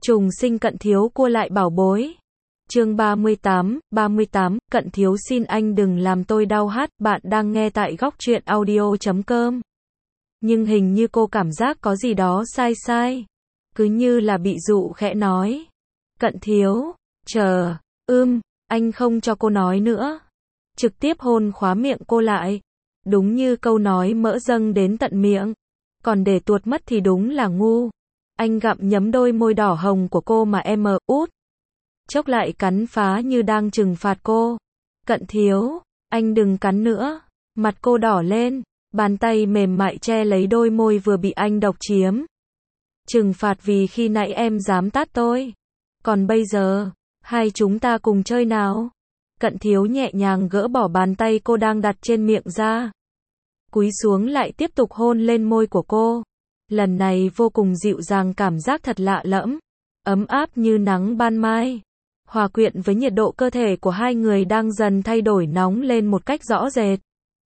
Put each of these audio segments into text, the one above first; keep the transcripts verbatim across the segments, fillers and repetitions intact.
Trùng sinh Cận Thiếu cua lại bảo bối. Chương ba mươi tám, ba mươi tám, Cận Thiếu xin anh đừng làm tôi đau hát, bạn đang nghe tại góc truyện audio chấm com. Nhưng hình như cô cảm giác có gì đó sai sai. Cứ như là bị dụ khẽ nói. Cận Thiếu, chờ, ưm, anh không cho cô nói nữa. Trực tiếp hôn khóa miệng cô lại. Đúng như câu nói mỡ dâng đến tận miệng. Còn để tuột mất thì đúng là ngu. Anh gặm nhấm đôi môi đỏ hồng của cô mà em mờ út. Chốc lại cắn phá như đang trừng phạt cô. Cận Thiếu, anh đừng cắn nữa. Mặt cô đỏ lên, bàn tay mềm mại che lấy đôi môi vừa bị anh độc chiếm. Trừng phạt vì khi nãy em dám tát tôi. Còn bây giờ, hai chúng ta cùng chơi nào. Cận Thiếu nhẹ nhàng gỡ bỏ bàn tay cô đang đặt trên miệng ra. Cúi xuống lại tiếp tục hôn lên môi của cô. Lần này vô cùng dịu dàng, cảm giác thật lạ lẫm, ấm áp như nắng ban mai. Hòa quyện với nhiệt độ cơ thể của hai người đang dần thay đổi nóng lên một cách rõ rệt.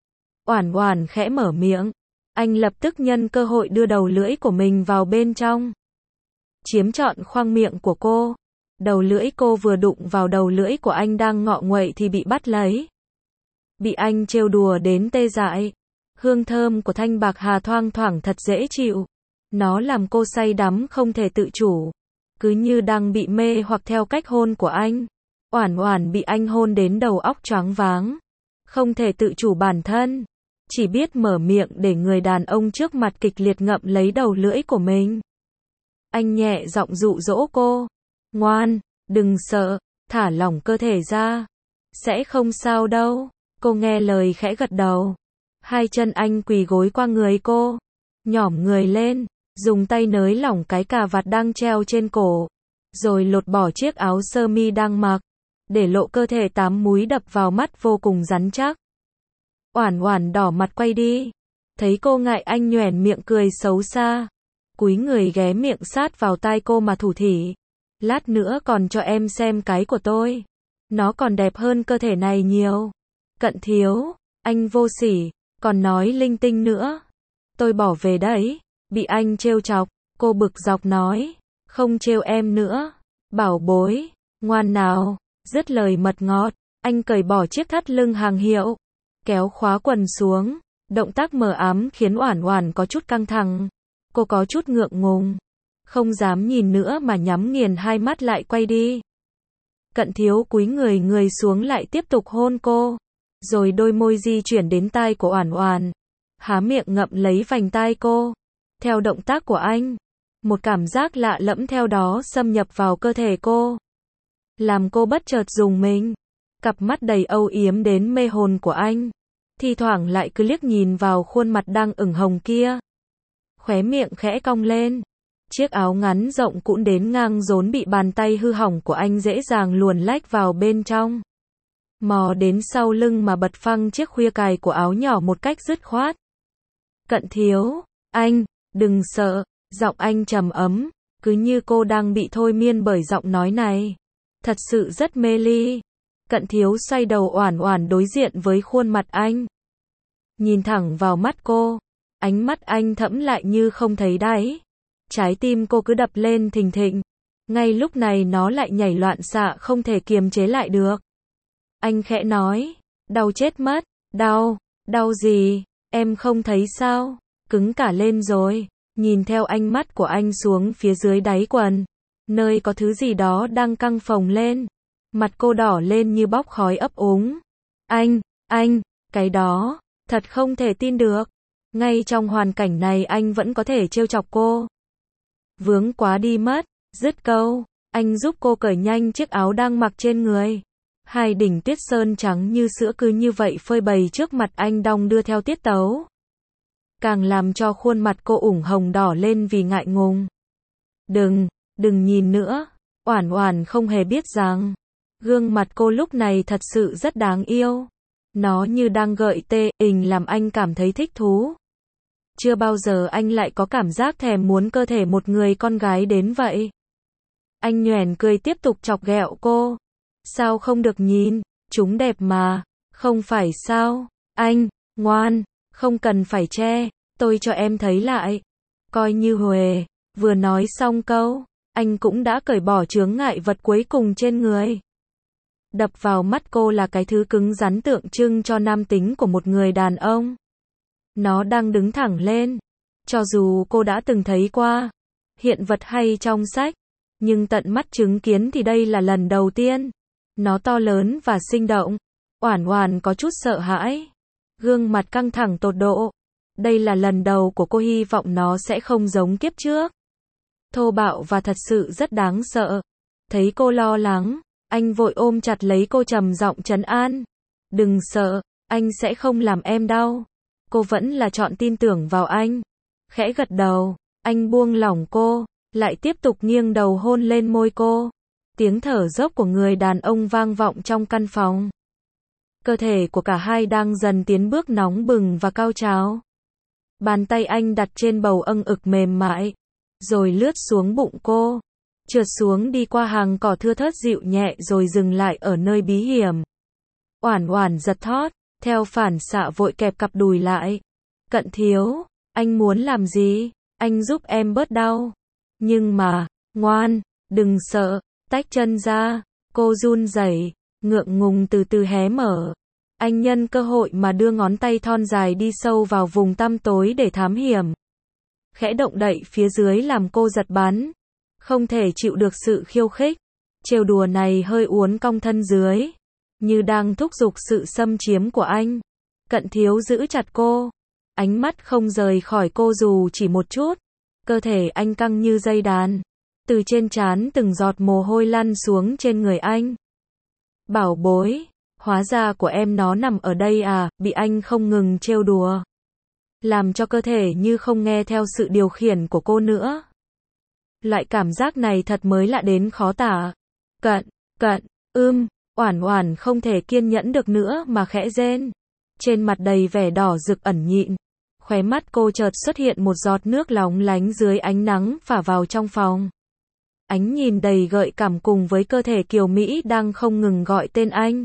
Oản Oản khẽ mở miệng. Anh lập tức nhân cơ hội đưa đầu lưỡi của mình vào bên trong. Chiếm trọn khoang miệng của cô. Đầu lưỡi cô vừa đụng vào đầu lưỡi của anh đang ngọ nguậy thì bị bắt lấy. Bị anh trêu đùa đến tê dại. Hương thơm của thanh bạc hà thoang thoảng thật dễ chịu. Nó làm cô say đắm không thể tự chủ. Cứ như đang bị mê hoặc theo cách hôn của anh. Oản Oản bị anh hôn đến đầu óc choáng váng. Không thể tự chủ bản thân. Chỉ biết mở miệng để người đàn ông trước mặt kịch liệt ngậm lấy đầu lưỡi của mình. Anh nhẹ giọng dụ dỗ cô. Ngoan, đừng sợ, thả lỏng cơ thể ra. Sẽ không sao đâu. Cô nghe lời khẽ gật đầu. Hai chân anh quỳ gối qua người cô. Nhỏm người lên, dùng tay nới lỏng cái cà vạt đang treo trên cổ. Rồi lột bỏ chiếc áo sơ mi đang mặc. Để lộ cơ thể tám múi đập vào mắt vô cùng rắn chắc. Oản Oản đỏ mặt quay đi. Thấy cô ngại anh nhoẻn miệng cười xấu xa. Cúi người ghé miệng sát vào tai cô mà thủ thỉ. Lát nữa còn cho em xem cái của tôi. Nó còn đẹp hơn cơ thể này nhiều. Cận Thiếu, anh vô sỉ, còn nói linh tinh nữa. Tôi bỏ về đấy. Bị anh trêu chọc, cô bực dọc nói. Không trêu em nữa. Bảo bối, ngoan nào. Dứt lời mật ngọt, anh cởi bỏ chiếc thắt lưng hàng hiệu. Kéo khóa quần xuống. Động tác mờ ám khiến Oản Oản có chút căng thẳng. Cô có chút ngượng ngùng. Không dám nhìn nữa mà nhắm nghiền hai mắt lại quay đi. Cận Thiếu cúi người người xuống lại tiếp tục hôn cô. Rồi đôi môi di chuyển đến tai của Oản Oản. Há miệng ngậm lấy vành tai cô. Theo động tác của anh, một cảm giác lạ lẫm theo đó xâm nhập vào cơ thể cô. Làm cô bất chợt rùng mình. Cặp mắt đầy âu yếm đến mê hồn của anh. Thi thoảng lại cứ liếc nhìn vào khuôn mặt đang ửng hồng kia. Khóe miệng khẽ cong lên. Chiếc áo ngắn rộng cũn đến ngang rốn bị bàn tay hư hỏng của anh dễ dàng luồn lách vào bên trong. Mò đến sau lưng mà bật phăng chiếc khuya cài của áo nhỏ một cách dứt khoát. Cận Thiếu, anh, đừng sợ, giọng anh trầm ấm, cứ như cô đang bị thôi miên bởi giọng nói này. Thật sự rất mê ly. Cận Thiếu xoay đầu Oản Oản đối diện với khuôn mặt anh. Nhìn thẳng vào mắt cô, ánh mắt anh thẫm lại như không thấy đáy. Trái tim cô cứ đập lên thình thịch. Ngay lúc này nó lại nhảy loạn xạ không thể kiềm chế lại được. Anh khẽ nói, đau chết mất, đau, đau gì, em không thấy sao, cứng cả lên rồi. Nhìn theo ánh mắt của anh xuống phía dưới đáy quần, nơi có thứ gì đó đang căng phồng lên. Mặt cô đỏ lên như bốc khói ấp úng. Anh, anh, cái đó, thật không thể tin được. Ngay trong hoàn cảnh này anh vẫn có thể trêu chọc cô. Vướng quá đi mất, dứt câu, anh giúp cô cởi nhanh chiếc áo đang mặc trên người. Hai đỉnh tuyết sơn trắng như sữa cứ như vậy phơi bày trước mặt anh đong đưa theo tiết tấu. Càng làm cho khuôn mặt cô ửng hồng đỏ lên vì ngại ngùng. Đừng, đừng nhìn nữa. Oản Oản không hề biết rằng, gương mặt cô lúc này thật sự rất đáng yêu. Nó như đang gợi tê ình làm anh cảm thấy thích thú. Chưa bao giờ anh lại có cảm giác thèm muốn cơ thể một người con gái đến vậy. Anh nhoẻn cười tiếp tục chọc ghẹo cô. Sao không được nhìn, chúng đẹp mà, không phải sao, anh, ngoan, không cần phải che, tôi cho em thấy lại. Coi như huề, vừa nói xong câu, anh cũng đã cởi bỏ chướng ngại vật cuối cùng trên người. Đập vào mắt cô là cái thứ cứng rắn tượng trưng cho nam tính của một người đàn ông. Nó đang đứng thẳng lên. Cho dù cô đã từng thấy qua hiện vật hay trong sách, nhưng tận mắt chứng kiến thì đây là lần đầu tiên. Nó to lớn và sinh động. Oản Oản có chút sợ hãi. Gương mặt căng thẳng tột độ. Đây là lần đầu của cô, hy vọng nó sẽ không giống kiếp trước. Thô bạo và thật sự rất đáng sợ. Thấy cô lo lắng, anh vội ôm chặt lấy cô trầm giọng trấn an. Đừng sợ, anh sẽ không làm em đau. Cô vẫn là chọn tin tưởng vào anh. Khẽ gật đầu, anh buông lỏng cô, lại tiếp tục nghiêng đầu hôn lên môi cô. Tiếng thở dốc của người đàn ông vang vọng trong căn phòng. Cơ thể của cả hai đang dần tiến bước nóng bừng và cao trào. Bàn tay anh đặt trên bầu âng ực mềm mại, rồi lướt xuống bụng cô, trượt xuống đi qua hàng cỏ thưa thớt dịu nhẹ rồi dừng lại ở nơi bí hiểm. Oản Oản giật thót, theo phản xạ vội kẹp cặp đùi lại. Cận Thiếu, anh muốn làm gì? Anh giúp em bớt đau. Nhưng mà, ngoan, đừng sợ, tách chân ra. Cô run rẩy, ngượng ngùng từ từ hé mở. Anh nhân cơ hội mà đưa ngón tay thon dài đi sâu vào vùng tăm tối để thám hiểm. Khẽ động đậy phía dưới làm cô giật bắn. Không thể chịu được sự khiêu khích. Trêu đùa này hơi uốn cong thân dưới, như đang thúc giục sự xâm chiếm của anh. Cận Thiếu giữ chặt cô. Ánh mắt không rời khỏi cô dù chỉ một chút. Cơ thể anh căng như dây đàn. Từ trên trán từng giọt mồ hôi lăn xuống trên người anh. Bảo bối, hóa ra của em nó nằm ở đây à, bị anh không ngừng trêu đùa. Làm cho cơ thể như không nghe theo sự điều khiển của cô nữa. Loại cảm giác này thật mới lạ đến khó tả. Cận, cận, ưm, Oản Oản không thể kiên nhẫn được nữa mà khẽ rên. Trên mặt đầy vẻ đỏ rực ẩn nhịn. Khóe mắt cô chợt xuất hiện một giọt nước lóng lánh dưới ánh nắng phả vào trong phòng. Ánh nhìn đầy gợi cảm cùng với cơ thể kiều mỹ đang không ngừng gọi tên anh.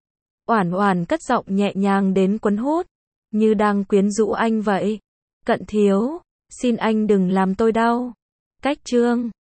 Oản Oản cất giọng nhẹ nhàng đến cuốn hút, như đang quyến rũ anh vậy. Cận Thiếu, xin anh đừng làm tôi đau. Cách chương